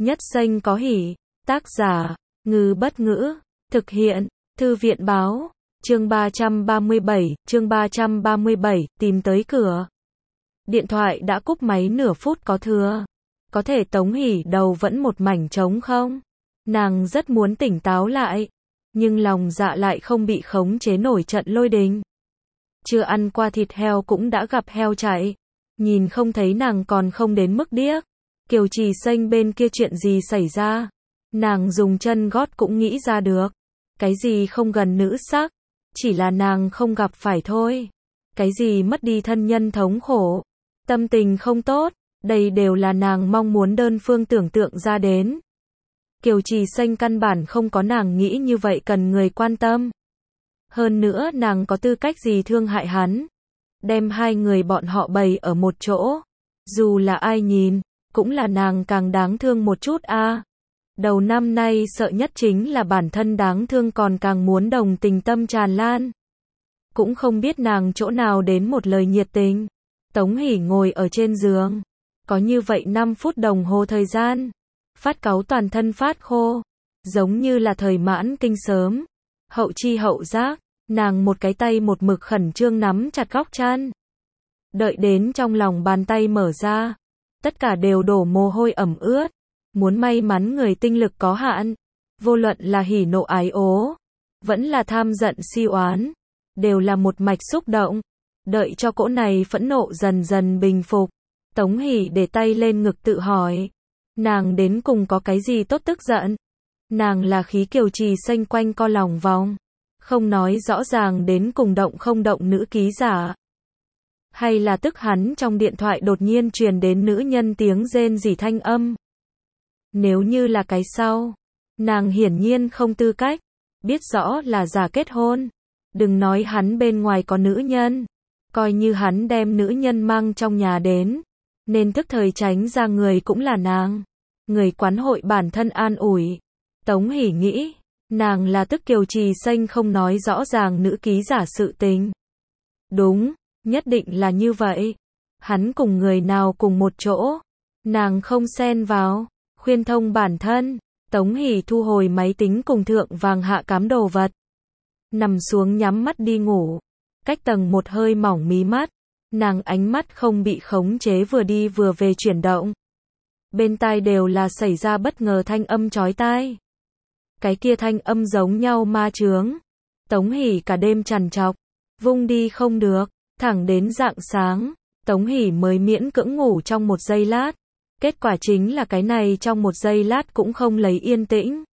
Nhất xanh có hỉ. Tác giả, Ngư Bất Ngữ. Thực hiện, Thư viện Báo. Chương 337, tìm tới cửa. Điện thoại đã cúp máy nửa phút có thừa. Có thể Tống Hỷ đầu vẫn một mảnh trống không? Nàng rất muốn tỉnh táo lại, nhưng lòng dạ lại không bị khống chế nổi trận lôi đình. Chưa ăn qua thịt heo cũng đã gặp heo chạy. Nhìn không thấy nàng còn không đến mức điếc. Kiều Trì Xanh bên kia chuyện gì xảy ra? Nàng dùng chân gót cũng nghĩ ra được. Cái gì không gần nữ sắc, chỉ là nàng không gặp phải thôi. Cái gì mất đi thân nhân thống khổ, tâm tình không tốt, đây đều là nàng mong muốn đơn phương tưởng tượng ra đến. Kiều Trì Xanh căn bản không có nàng nghĩ như vậy cần người quan tâm. Hơn nữa nàng có tư cách gì thương hại hắn. Đem hai người bọn họ bày ở một chỗ. Dù là ai nhìn, cũng là nàng càng đáng thương một chút a. Đầu năm nay sợ nhất chính là bản thân đáng thương còn càng muốn đồng tình tâm tràn lan. Cũng không biết nàng chỗ nào đến một lời nhiệt tình. Tống Hỷ ngồi ở trên giường. Có như vậy 5 phút đồng hồ thời gian. Phát cáu toàn thân phát khô. Giống như là thời mãn kinh sớm. Hậu chi hậu giác. Nàng một cái tay một mực khẩn trương nắm chặt góc chăn. Đợi đến trong lòng bàn tay mở ra. Tất cả đều đổ mồ hôi ẩm ướt. Muốn may mắn người tinh lực có hạn. Vô luận là hỉ nộ ái ố. Vẫn là tham giận si oán. Đều là một mạch xúc động. Đợi cho cỗ này phẫn nộ dần dần bình phục. Tống Hỷ để tay lên ngực tự hỏi. Nàng đến cùng có cái gì tốt tức giận? Nàng là khí Kiều Trì Xanh quanh co lòng vòng. Không nói rõ ràng đến cùng động không động nữ ký giả. Hay là tức hắn trong điện thoại đột nhiên truyền đến nữ nhân tiếng rên rỉ thanh âm. Nếu như là cái sau, nàng hiển nhiên không tư cách. Biết rõ là giả kết hôn. Đừng nói hắn bên ngoài có nữ nhân. Coi như hắn đem nữ nhân mang trong nhà đến. Nên thức thời tránh ra người cũng là nàng. Người quán hội bản thân an ủi. Tống Hỷ nghĩ. Nàng là tức Kiều Trì Xanh không nói rõ ràng nữ ký giả sự tình. Đúng, nhất định là như vậy. Hắn cùng người nào cùng một chỗ. Nàng không xen vào. Khuyên thông bản thân. Tống Hỷ thu hồi máy tính cùng thượng vàng hạ cám đồ vật. Nằm xuống nhắm mắt đi ngủ. Cách tầng một hơi mỏng mí mắt. Nàng ánh mắt không bị khống chế vừa đi vừa về chuyển động. Bên tai đều là xảy ra bất ngờ thanh âm chói tai. Cái kia thanh âm giống nhau ma chướng. Tống Hỷ cả đêm trằn trọc. Vung đi không được. Thẳng đến rạng sáng. Tống Hỷ mới miễn cưỡng ngủ trong một giây lát. Kết quả chính là cái này trong một giây lát cũng không lấy yên tĩnh.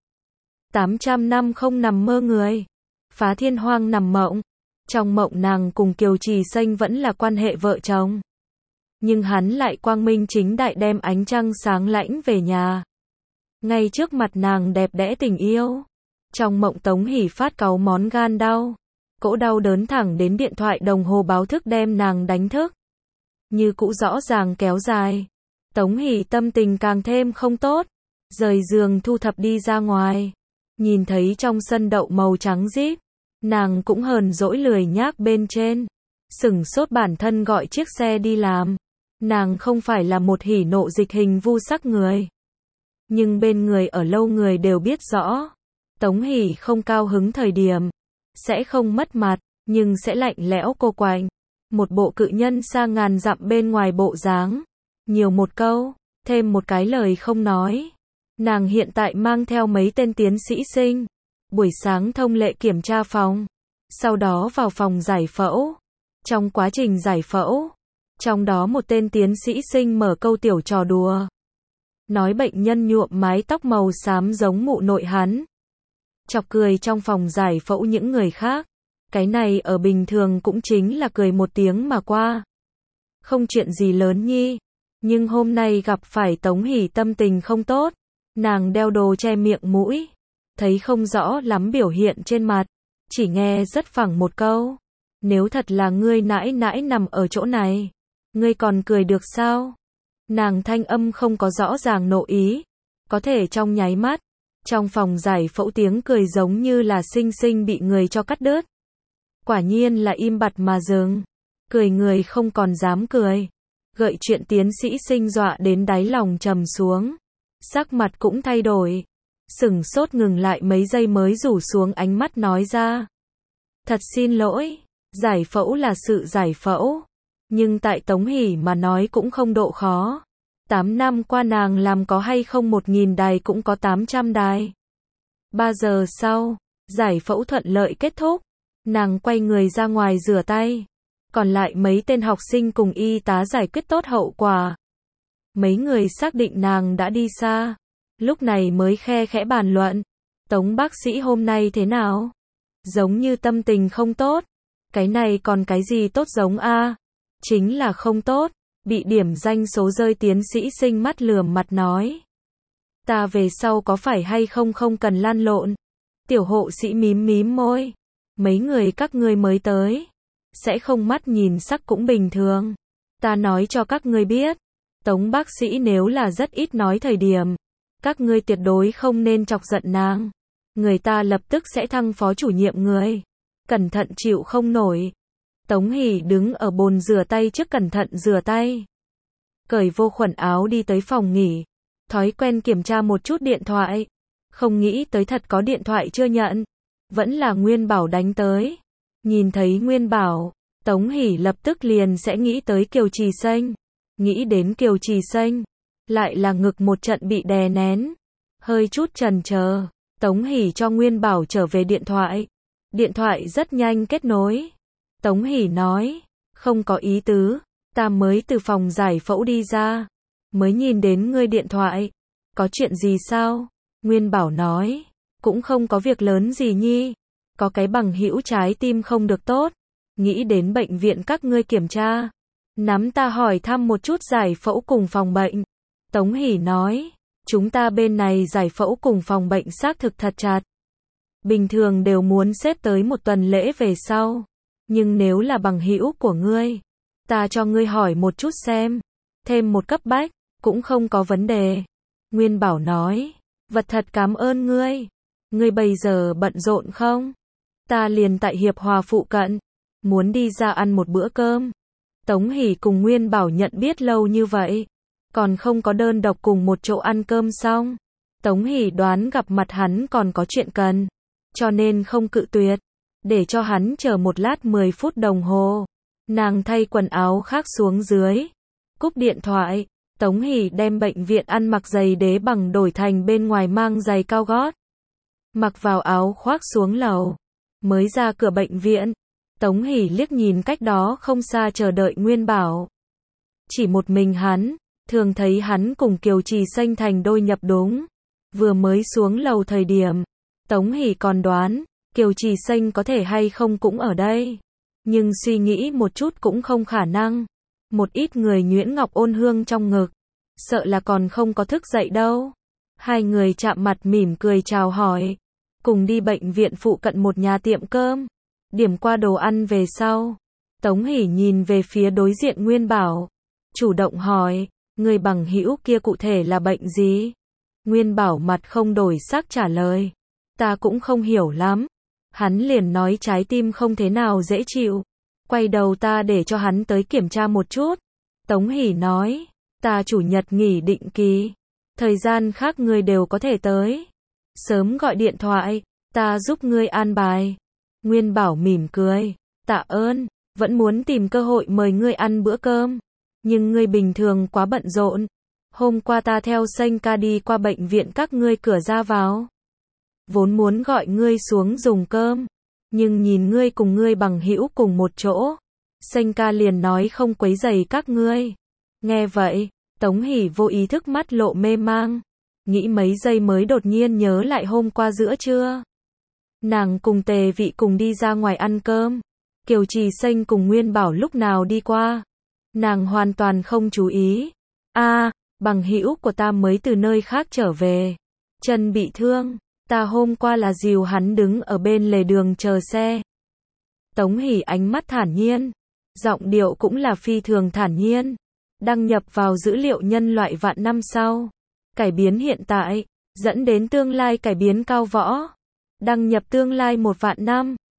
800 năm không nằm mơ người. Phá thiên hoang nằm mộng. Trong mộng nàng cùng Kiều Trì Xanh vẫn là quan hệ vợ chồng. Nhưng hắn lại quang minh chính đại đem ánh trăng sáng lãnh về nhà. Ngay trước mặt nàng đẹp đẽ tình yêu. Trong mộng Tống Hỷ phát cáu món gan đau. Cỗ đau đớn thẳng đến điện thoại đồng hồ báo thức đem nàng đánh thức. Như cũ rõ ràng kéo dài. Tống Hỷ tâm tình càng thêm không tốt. Rời giường thu thập đi ra ngoài. Nhìn thấy trong sân đậu màu trắng Jeep. Nàng cũng hờn dỗi lười nhác bên trên. Sửng sốt bản thân gọi chiếc xe đi làm. Nàng không phải là một hỉ nộ dịch hình vu sắc người. Nhưng bên người ở lâu người đều biết rõ. Tống Hỷ không cao hứng thời điểm. Sẽ không mất mặt, nhưng sẽ lạnh lẽo cô quạnh. Một bộ cự nhân xa ngàn dặm bên ngoài bộ dáng. Nhiều một câu, thêm một cái lời không nói. Nàng hiện tại mang theo mấy tên tiến sĩ sinh. Buổi sáng thông lệ kiểm tra phòng. Sau đó vào phòng giải phẫu. Trong quá trình giải phẫu. Trong đó một tên tiến sĩ sinh mở câu tiểu trò đùa. Nói bệnh nhân nhuộm mái tóc màu xám giống mụ nội hắn. Chọc cười trong phòng giải phẫu những người khác. Cái này ở bình thường cũng chính là cười một tiếng mà qua. Không chuyện gì lớn nhi. Nhưng hôm nay gặp phải Tống Hỷ tâm tình không tốt. Nàng đeo đồ che miệng mũi. Thấy không rõ lắm biểu hiện trên mặt. Chỉ nghe rất phẳng một câu. Nếu thật là ngươi nãi nãi nằm ở chỗ này. Ngươi còn cười được sao? Nàng thanh âm không có rõ ràng nộ ý. Có thể trong nháy mắt. Trong phòng giải phẫu tiếng cười giống như là xinh xinh bị người cho cắt đứt. Quả nhiên là im bặt mà dừng. Cười người không còn dám cười. Gợi chuyện tiến sĩ sinh dọa đến đáy lòng trầm xuống. sắc mặt cũng thay đổi. Sửng sốt ngừng lại mấy giây mới rủ xuống ánh mắt nói ra. Thật xin lỗi, giải phẫu là sự giải phẫu. Nhưng tại Tống Hỷ mà nói cũng không độ khó. 8 năm qua nàng làm có hay không 1.000 đài cũng có 800 đài. 3 giờ sau, giải phẫu thuận lợi kết thúc. Nàng quay người ra ngoài rửa tay. Còn lại mấy tên học sinh cùng y tá giải quyết tốt hậu quả. Mấy người xác định nàng đã đi xa. Lúc này mới khe khẽ bàn luận. Tống bác sĩ hôm nay thế nào? Giống như tâm tình không tốt. Cái này còn cái gì tốt giống a? Chính là không tốt. Bị điểm danh số rơi tiến sĩ Sinh mắt lườm mặt nói. Ta về sau có phải hay không không cần lăn lộn. Tiểu hộ sĩ mím mím môi. Mấy người các ngươi mới tới. Sẽ không mắt nhìn sắc cũng bình thường. Ta nói cho các ngươi biết. Tống bác sĩ nếu là rất ít nói thời điểm. Các ngươi tuyệt đối không nên chọc giận nàng. Người ta lập tức sẽ thăng phó chủ nhiệm người. Cẩn thận chịu không nổi. Tống Hỷ đứng ở bồn rửa tay trước cẩn thận rửa tay. Cởi vô khuẩn áo đi tới phòng nghỉ. Thói quen kiểm tra một chút điện thoại. Không nghĩ tới thật có điện thoại chưa nhận. Vẫn là Nguyên Bảo đánh tới. Nhìn thấy Nguyên Bảo, Tống Hỷ lập tức liền sẽ nghĩ tới Kiều Trì Xanh. Nghĩ đến Kiều Trì Xanh, lại là ngực một trận bị đè nén. Hơi chút chần chờ, Tống Hỷ cho Nguyên Bảo trở về điện thoại. Điện thoại rất nhanh kết nối. Tống Hỷ nói, không có ý tứ, ta mới từ phòng giải phẫu đi ra. Mới nhìn đến ngươi điện thoại. Có chuyện gì sao? Nguyên Bảo nói, cũng không có việc lớn gì nhi. Có cái bằng hữu trái tim không được tốt. Nghĩ đến bệnh viện các ngươi kiểm tra. Nắm ta hỏi thăm một chút giải phẫu cùng phòng bệnh. Tống Hỷ nói, chúng ta bên này giải phẫu cùng phòng bệnh xác thực thật chặt. Bình thường đều muốn xếp tới một tuần lễ về sau. Nhưng nếu là bằng hữu của ngươi, ta cho ngươi hỏi một chút xem. Thêm một cấp bách, cũng không có vấn đề. Nguyên Bảo nói, vật thật cảm ơn ngươi. Ngươi bây giờ bận rộn không? Ta liền tại Hiệp Hòa phụ cận. Muốn đi ra ăn một bữa cơm. Tống Hỷ cùng Nguyên Bảo nhận biết lâu như vậy. Còn không có đơn độc cùng một chỗ ăn cơm xong. Tống Hỷ đoán gặp mặt hắn còn có chuyện cần. Cho nên không cự tuyệt. Để cho hắn chờ một lát 10 phút đồng hồ. Nàng thay quần áo khác xuống dưới. Cúp điện thoại. Tống Hỷ đem bệnh viện ăn mặc giày đế bằng đổi thành bên ngoài mang giày cao gót. Mặc vào áo khoác xuống lầu. Mới ra cửa bệnh viện. Tống Hỷ liếc nhìn cách đó không xa chờ đợi Nguyên Bảo. Chỉ một mình hắn. Thường thấy hắn cùng Kiều Trì Xanh thành đôi nhập đúng. Vừa mới xuống lầu thời điểm. Tống Hỷ còn đoán. Kiều Trì Xanh có thể hay không cũng ở đây. Nhưng suy nghĩ một chút cũng không khả năng. Một ít người nhuyễn ngọc ôn hương trong ngực. Sợ là còn không có thức dậy đâu. Hai người chạm mặt mỉm cười chào hỏi. Cùng đi bệnh viện phụ cận một nhà tiệm cơm. Điểm qua đồ ăn về sau. Tống Hỷ nhìn về phía đối diện Nguyên Bảo. Chủ động hỏi, người bằng hữu kia cụ thể là bệnh gì? Nguyên Bảo mặt không đổi sắc trả lời. Ta cũng không hiểu lắm. Hắn liền nói trái tim không thế nào dễ chịu. Quay đầu ta để cho hắn tới kiểm tra một chút. Tống Hỷ nói, ta chủ nhật nghỉ định kỳ. Thời gian khác ngươi đều có thể tới. Sớm gọi điện thoại, ta giúp ngươi an bài. Nguyên Bảo mỉm cười, tạ ơn, vẫn muốn tìm cơ hội mời ngươi ăn bữa cơm. Nhưng ngươi bình thường quá bận rộn. Hôm qua ta theo Xanh ca đi qua bệnh viện các ngươi cửa ra vào. Vốn muốn gọi ngươi xuống dùng cơm. Nhưng nhìn ngươi cùng ngươi bằng hữu cùng một chỗ. Xanh ca liền nói không quấy rầy các ngươi. Nghe vậy, Tống Hỷ vô ý thức mắt lộ mê mang. Nghĩ mấy giây mới đột nhiên nhớ lại hôm qua giữa trưa. Nàng cùng Tề Vị cùng đi ra ngoài ăn cơm. Kiều Trì Xanh cùng Nguyên Bảo lúc nào đi qua. Nàng hoàn toàn không chú ý. Bằng hữu của ta mới từ nơi khác trở về. Chân bị thương. Ta hôm qua là dìu hắn đứng ở bên lề đường chờ xe. Tống Hỷ ánh mắt thản nhiên. Giọng điệu cũng là phi thường thản nhiên. Đăng nhập vào dữ liệu nhân loại vạn năm sau. Cải biến hiện tại. Dẫn đến tương lai cải biến cao võ. Đăng nhập tương lai 1 vạn năm.